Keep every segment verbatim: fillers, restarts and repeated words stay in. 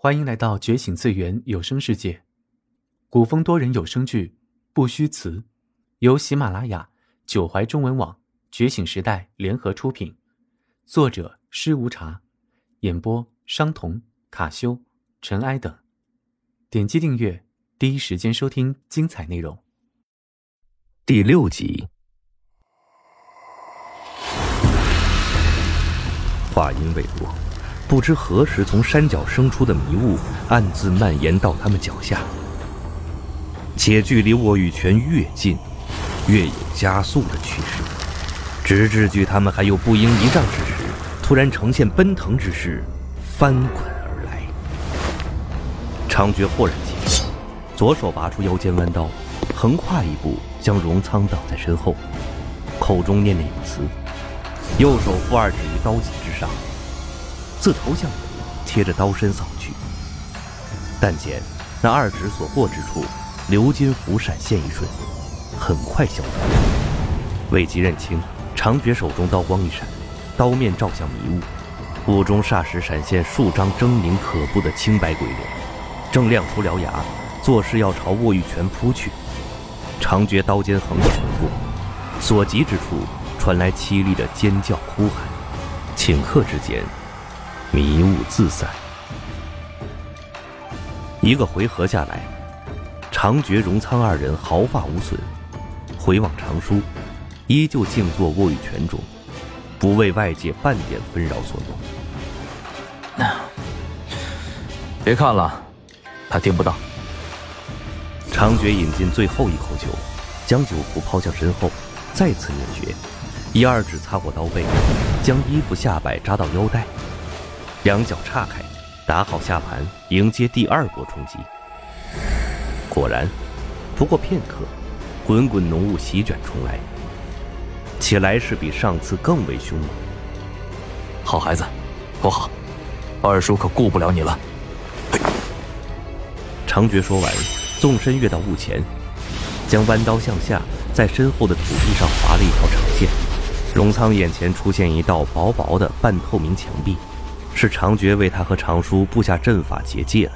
欢迎来到觉醒次元有声世界，古风多人有声剧《不虚词》，由喜马拉雅、九怀中文网、觉醒时代联合出品，作者施无茶，演播商童、卡修、尘埃等。点击订阅，第一时间收听精彩内容。 第六集。话音未落，不知何时从山脚生出的迷雾暗自蔓延到他们脚下，且距离沃玉泉越近，越有加速的趋势，直至距他们还有不应一丈之时，突然呈现奔腾之势，翻滚而来。长觉豁然起立，左手拔出腰间弯刀，横跨一步将荣仓挡在身后，口中念念有词，右手负二指于刀脊之上，自头向尾贴着刀身扫去。但见那二指所过之处，鎏金符闪现一瞬，很快消散。未及认清，长觉手中刀光一闪，刀面照向迷雾，雾中霎时闪现数张狰狞可怖的青白鬼脸，正亮出獠牙，作势要朝沃玉泉扑去。长觉刀尖横扫而过，所及之处传来凄厉的尖叫哭喊，顷刻之间迷雾自散。一个回合下来，长觉、荣仓二人毫发无损，回望长舒，依旧静坐沃玉泉中，不为外界半点纷扰所动。 别看了，他听不到。 长觉饮尽最后一口酒，将酒壶抛向身后，再次捻诀，一二指擦过刀背，将衣服下摆扎到腰带，两脚岔开，打好下盘，迎接第二波冲击。果然，不过片刻，滚滚浓雾席卷重来，且来势比上次更为凶猛。 好孩子，不好，二叔可顾不了你了。 长觉说完，纵身跃到雾前，将弯刀向下，在身后的土地上划了一条长线。荣仓眼前出现一道薄薄的半透明墙壁，是长觉为他和长舒布下阵法结界了。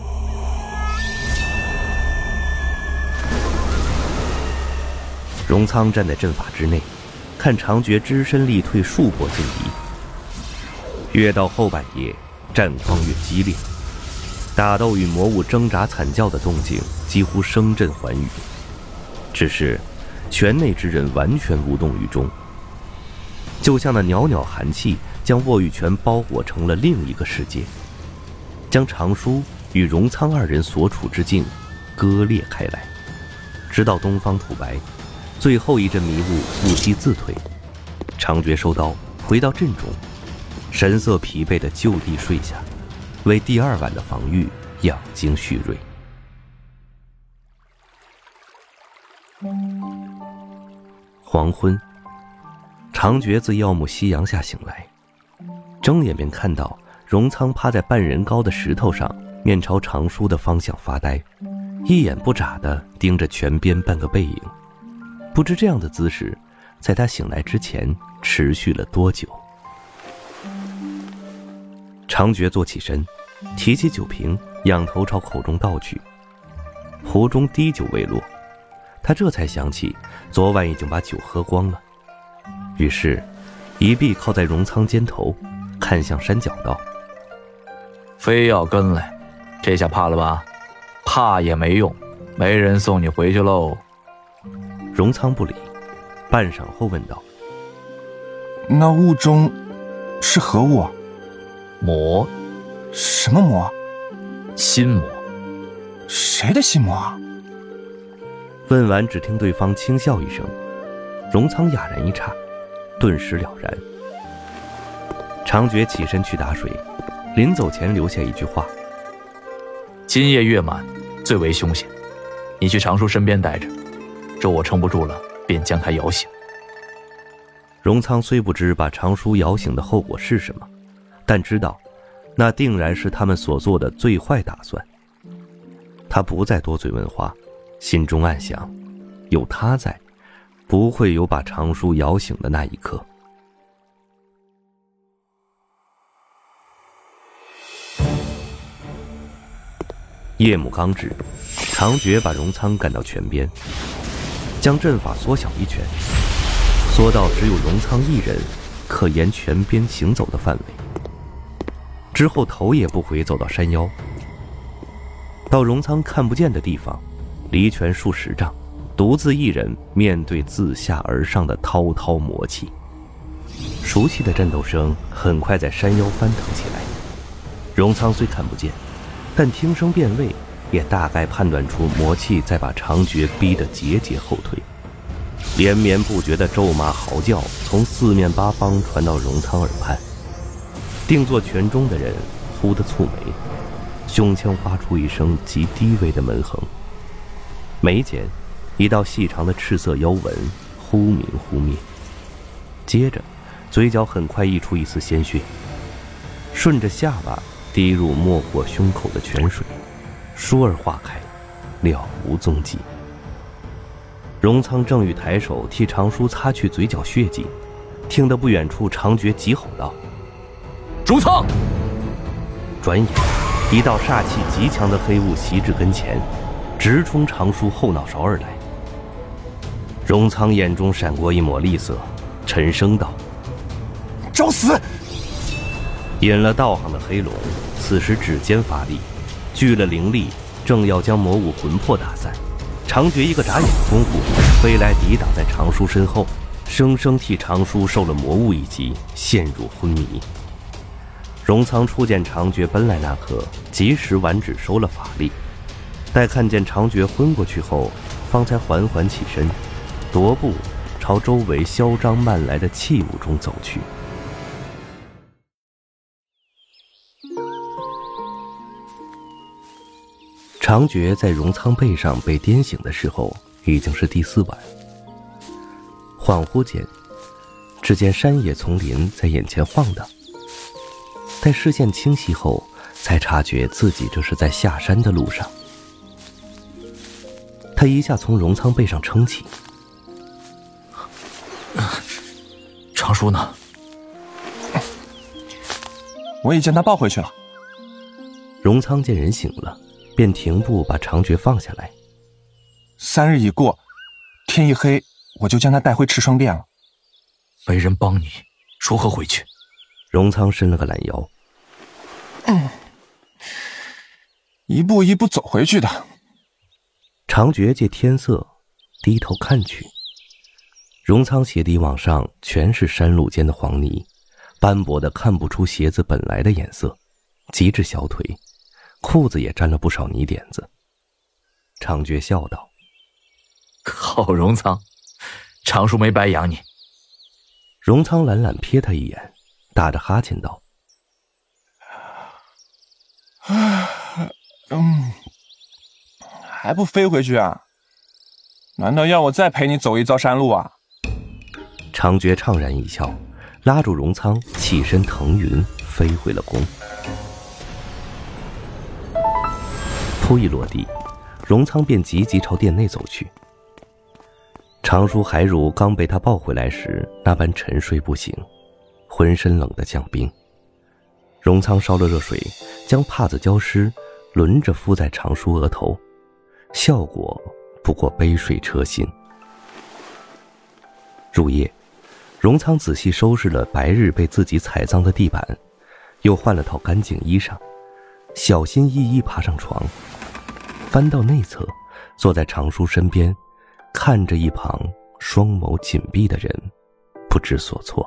荣仓站在阵法之内，看长觉只身力退数波劲敌。越到后半夜，战况越激烈，打斗与魔物挣扎惨叫的动静几乎声震寰宇，只是圈内之人完全无动于衷，就像那袅袅寒气将沃玉泉包裹成了另一个世界，将长舒与荣仓二人所处之境割裂开来。直到东方土白，最后一阵迷雾不期自退，长觉收刀回到阵中，神色疲惫地就地睡下，为第二晚的防御养精蓄锐。黄昏，长觉自耀目夕阳下醒来，睁眼便看到荣仓趴在半人高的石头上，面朝长舒的方向发呆，一眼不眨地盯着泉边半个背影。不知这样的姿势在他醒来之前持续了多久。长觉坐起身，提起酒瓶，仰头朝口中倒去，壶中滴酒未落，他这才想起昨晚已经把酒喝光了，于是一臂靠在荣仓肩头，看向山脚道： 非要跟来，这下怕了吧？怕也没用，没人送你回去喽。 荣仓不理，半晌后问道： 那雾中是何物？ 魔。 什么魔？ 心魔。 谁的心魔啊？ 问完，只听对方轻笑一声，荣仓哑然一刹，顿时了然。长觉起身去打水，临走前留下一句话： 今夜月满，最为凶险，你去长舒身边待着，这我撑不住了，便将他摇醒。 荣仓虽不知把长舒摇醒的后果是什么，但知道那定然是他们所做的最坏打算。他不再多嘴问话，心中暗想，有他在，不会有把长舒摇醒的那一刻。 夜幕刚至，长觉把荣仓赶到泉边，将阵法缩小一圈，缩到只有荣仓一人可沿泉边行走的范围。之后头也不回走到山腰，到荣仓看不见的地方，离泉数十丈，独自一人面对自下而上的滔滔魔气。熟悉的战斗声很快在山腰翻腾起来。荣仓虽看不见，但听声辨位，也大概判断出魔气在把长觉逼得节节后退。连绵不绝的咒骂嚎叫从四面八方传到荣仓耳畔。定坐泉中的人忽地蹙眉，胸腔发出一声极低微的闷哼，眉间一道细长的赤色妖纹忽明忽灭，接着嘴角很快溢出一丝鲜血，顺着下巴滴入没过胸口的泉水，倏而化开，了无踪迹。荣仓正欲抬手替长叔擦去嘴角血迹，听得不远处长觉急吼道：“ 荣仓！” 转眼，一道煞气极强的黑雾袭至跟前，直冲长叔后脑勺而来。荣仓眼中闪过一抹厉色，沉声道：“ 找死！” 引了道行的黑龙此时指尖发力，聚了灵力，正要将魔物魂魄打散。长觉一个眨眼的功夫，飞来抵挡在长叔身后，生生替长叔受了魔物一击，陷入昏迷。荣仓初见长觉奔来那刻，及时挽指收了法力，待看见长觉昏过去后，方才缓缓起身，踱步朝周围嚣张漫来的气雾中走去。长觉在荣仓背上被颠醒的时候，已经是第四晚。恍惚间，只见山野丛林在眼前晃荡，待视线清晰后，才察觉自己这是在下山的路上。他一下从荣仓背上撑起。 长叔呢？ 我已将他抱回去了。 荣仓见人醒了，便停步把长觉放下来。 三日已过，天一黑，我就将他带回赤霜殿了。 没人帮你，如何回去？ 荣仓伸了个懒腰。 嗯，一步一步走回去的。 长觉借天色低头看去，荣仓鞋底往上全是山路间的黄泥，斑驳的看不出鞋子本来的颜色，极至小腿，裤子也沾了不少泥点子。长觉笑道：“ 好荣仓，长叔没白养你。” 荣仓懒懒瞥他一眼，打着哈欠道：“ 嗯，还不飞回去啊？难道要我再陪你走一遭山路啊？” 长觉怅然一笑，拉住荣仓，起身腾云飞回了宫。扑一落地，荣仓便急急朝殿内走去。长叔还如刚被他抱回来时那般沉睡不醒，浑身冷得像冰。荣仓烧了热水，将帕子浇湿，轮着敷在长叔额头，效果不过杯水车薪。入夜，荣仓仔细收拾了白日被自己踩脏的地板，又换了套干净衣裳，小心翼翼爬上床，翻到内侧，坐在长叔身边，看着一旁双眸紧闭的人，不知所措。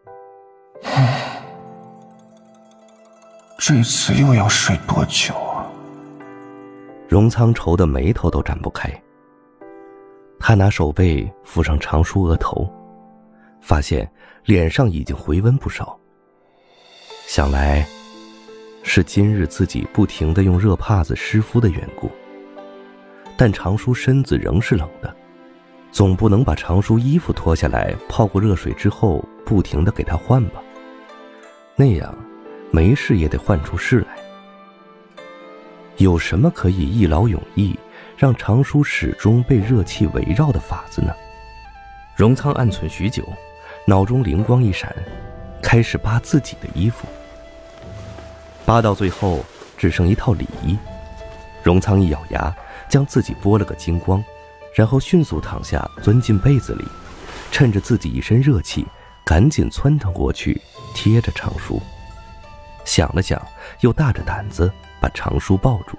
这次又要睡多久啊？ 荣仓愁得眉头都展不开。他拿手背抚上长叔额头，发现脸上已经回温不少。想来是今日自己不停地用热帕子湿敷的缘故。但长叔身子仍是冷的，总不能把长叔衣服脱下来泡过热水之后不停地给他换吧，那样没事也得换出事来。有什么可以一劳永逸让长叔始终被热气围绕的法子呢？荣仓暗忖许久，脑中灵光一闪，开始扒自己的衣服。扒到最后只剩一套里衣， 荣仓一咬牙，将自己剥了个精光，然后迅速躺下，钻进被子里，趁着自己一身热气，赶紧窜腾过去，贴着长叔。想了想，又大着胆子把长叔抱住。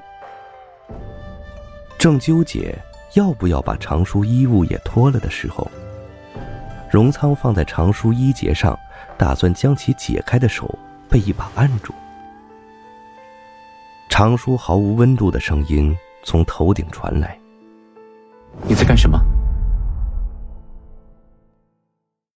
正纠结要不要把长叔衣物也脱了的时候，荣仓放在长叔衣节上，打算将其解开的手被一把按住。长叔毫无温度的声音从头顶传来： 你在干什么？